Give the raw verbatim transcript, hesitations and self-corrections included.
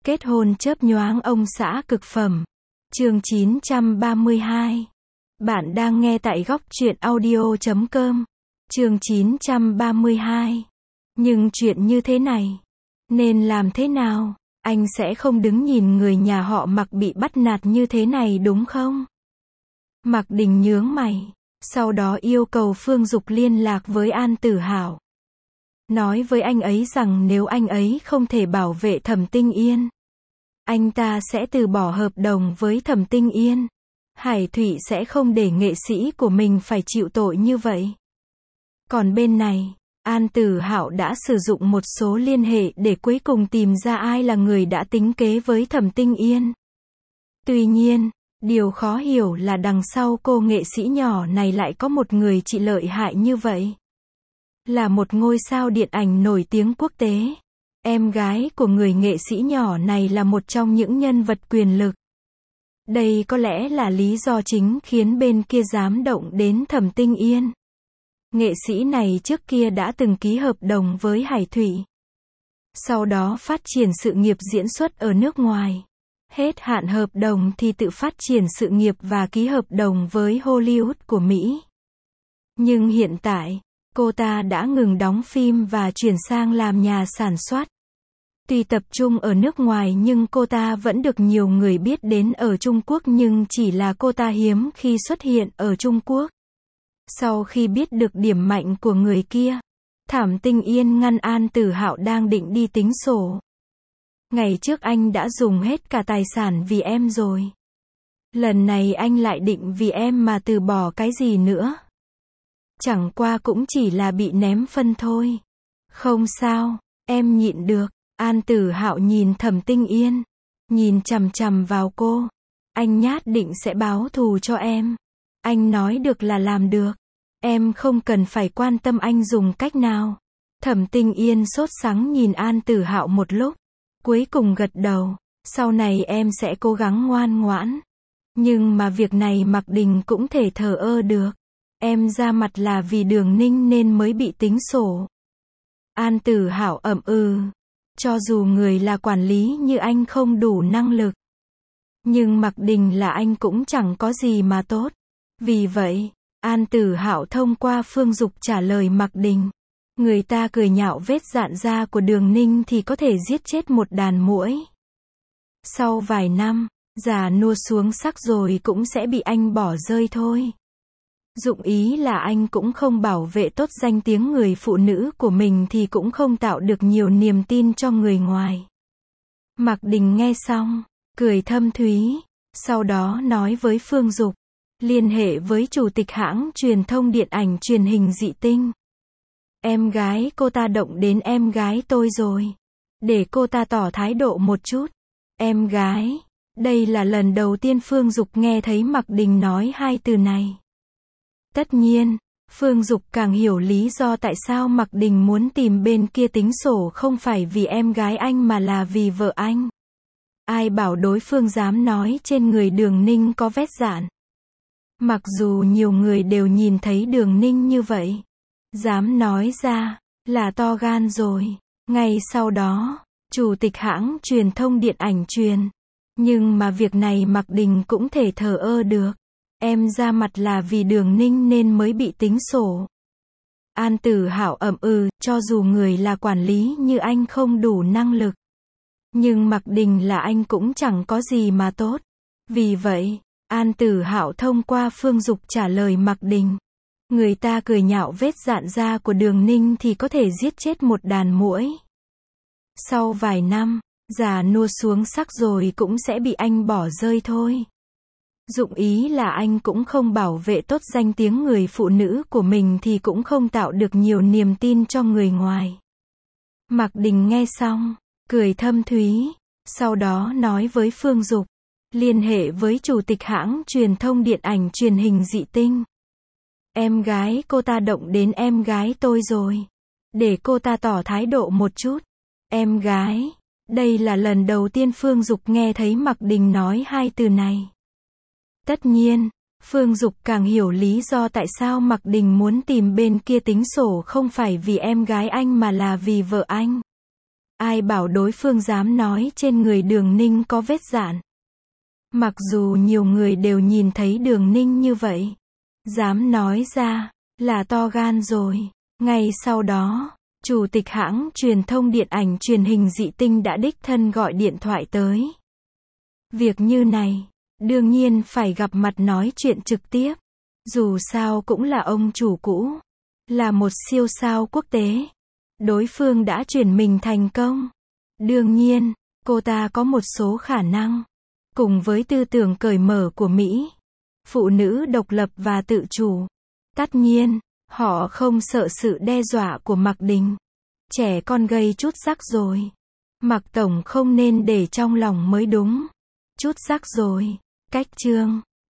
Kết hôn chớp nhoáng ông xã cực phẩm. Chương chín trăm ba mươi hai. Bạn đang nghe tại góc truyện audio chấm com. Chương chín trăm ba mươi hai. Nhưng chuyện như thế này, nên làm thế nào? Anh sẽ không đứng nhìn người nhà họ Mạc bị bắt nạt như thế này đúng không? Mạc Đình nhướng mày, sau đó yêu cầu Phương Dục liên lạc với An Tử Hạo. Nói với anh ấy rằng nếu anh ấy không thể bảo vệ Thẩm Tinh Yên, anh ta sẽ từ bỏ hợp đồng với Thẩm Tinh Yên. Hải Thụy sẽ không để nghệ sĩ của mình phải chịu tội như vậy. Còn bên này, An Tử Hạo đã sử dụng một số liên hệ để cuối cùng tìm ra ai là người đã tính kế với Thẩm Tinh Yên. Tuy nhiên, điều khó hiểu là đằng sau cô nghệ sĩ nhỏ này lại có một người chị lợi hại như vậy. Là một ngôi sao điện ảnh nổi tiếng quốc tế. Em gái của người nghệ sĩ nhỏ này là một trong những nhân vật quyền lực. Đây có lẽ là lý do chính khiến bên kia dám động đến Thẩm Tinh Yên. Nghệ sĩ này trước kia đã từng ký hợp đồng với Hải Thụy. Sau đó phát triển sự nghiệp diễn xuất ở nước ngoài. Hết hạn hợp đồng thì tự phát triển sự nghiệp và ký hợp đồng với Hollywood của Mỹ. Nhưng hiện tại, cô ta đã ngừng đóng phim và chuyển sang làm nhà sản xuất. Tuy tập trung ở nước ngoài nhưng cô ta vẫn được nhiều người biết đến ở Trung Quốc, nhưng chỉ là cô ta hiếm khi xuất hiện ở Trung Quốc. Sau khi biết được điểm mạnh của người kia, Thẩm Tinh Yên ngăn An Tử Hạo đang định đi tính sổ. Ngày trước anh đã dùng hết cả tài sản vì em rồi. Lần này anh lại định vì em mà từ bỏ cái gì nữa. Chẳng qua cũng chỉ là bị ném phân thôi. Không sao, em nhịn được. An Tử Hạo nhìn Thẩm Tinh Yên, nhìn chằm chằm vào cô. Anh nhát định sẽ báo thù cho em. Anh nói được là làm được. Em không cần phải quan tâm anh dùng cách nào. Thẩm Tinh Yên sốt sắng nhìn An Tử Hạo một lúc, cuối cùng gật đầu. Sau này em sẽ cố gắng ngoan ngoãn. Nhưng mà việc này Mạc Đình cũng thể thờ ơ được. Em ra mặt là vì Đường Ninh nên mới bị tính sổ. An Tử Hạo ậm ừ. Cho dù người là quản lý như anh không đủ năng lực, nhưng Mạc Đình là anh cũng chẳng có gì mà tốt. Vì vậy, An Tử Hạo thông qua Phương Dục trả lời Mạc Đình. Người ta cười nhạo vết dạn da của Đường Ninh thì có thể giết chết một đàn muỗi. Sau vài năm, già nua xuống sắc rồi cũng sẽ bị anh bỏ rơi thôi. Dụng ý là anh cũng không bảo vệ tốt danh tiếng người phụ nữ của mình thì cũng không tạo được nhiều niềm tin cho người ngoài. Mạc Đình nghe xong, cười thâm thúy, sau đó nói với Phương Dục, liên hệ với chủ tịch hãng truyền thông điện ảnh truyền hình Dị Tinh. Em gái cô ta động đến em gái tôi rồi. Để cô ta tỏ thái độ một chút. Em gái. Đây là lần đầu tiên Phương Dục nghe thấy Mạc Đình nói hai từ này. Tất nhiên, Phương Dục càng hiểu lý do tại sao Mạc Đình muốn tìm bên kia tính sổ không phải vì em gái anh mà là vì vợ anh. Ai bảo đối phương dám nói trên người Đường Ninh có vết dạn. Mặc dù nhiều người đều nhìn thấy Đường Ninh như vậy, dám nói ra, là to gan rồi. Ngay sau đó, chủ tịch hãng truyền thông điện ảnh truyền. Nhưng mà việc này Mạc Đình cũng thể thờ ơ được. Em ra mặt là vì Đường Ninh nên mới bị tính sổ. An Tử Hạo ậm ừ, cho dù người là quản lý như anh không đủ năng lực, nhưng Mạc Đình là anh cũng chẳng có gì mà tốt. Vì vậy, An Tử Hạo thông qua Phương Dục trả lời Mạc Đình. Người ta cười nhạo vết dạn da của Đường Ninh thì có thể giết chết một đàn muỗi. Sau vài năm, già nua xuống sắc rồi cũng sẽ bị anh bỏ rơi thôi. Dụng ý là anh cũng không bảo vệ tốt danh tiếng người phụ nữ của mình thì cũng không tạo được nhiều niềm tin cho người ngoài. Mạc Đình nghe xong, cười thâm thúy, sau đó nói với Phương Dục, liên hệ với chủ tịch hãng truyền thông điện ảnh truyền hình Dị Tinh. Em gái cô ta động đến em gái tôi rồi. Để cô ta tỏ thái độ một chút. Em gái. Đây là lần đầu tiên Phương Dục nghe thấy Mạc Đình nói hai từ này. Tất nhiên, Phương Dục càng hiểu lý do tại sao Mạc Đình muốn tìm bên kia tính sổ không phải vì em gái anh mà là vì vợ anh. Ai bảo đối phương dám nói trên người Đường Ninh có vết dạn. Mặc dù nhiều người đều nhìn thấy Đường Ninh như vậy. Dám nói ra, là to gan rồi. Ngay sau đó, chủ tịch hãng truyền thông điện ảnh truyền hình Dị Tinh đã đích thân gọi điện thoại tới. Việc như này, đương nhiên phải gặp mặt nói chuyện trực tiếp. Dù sao cũng là ông chủ cũ, là một siêu sao quốc tế. Đối phương đã chuyển mình thành công. Đương nhiên, cô ta có một số khả năng. Cùng với tư tưởng cởi mở của Mỹ, phụ nữ độc lập và tự chủ. Tất nhiên, họ không sợ sự đe dọa của Mạc Đình. Trẻ con gây chút rắc rồi. Mạc Tổng không nên để trong lòng mới đúng. Chút rắc rồi. Cách chương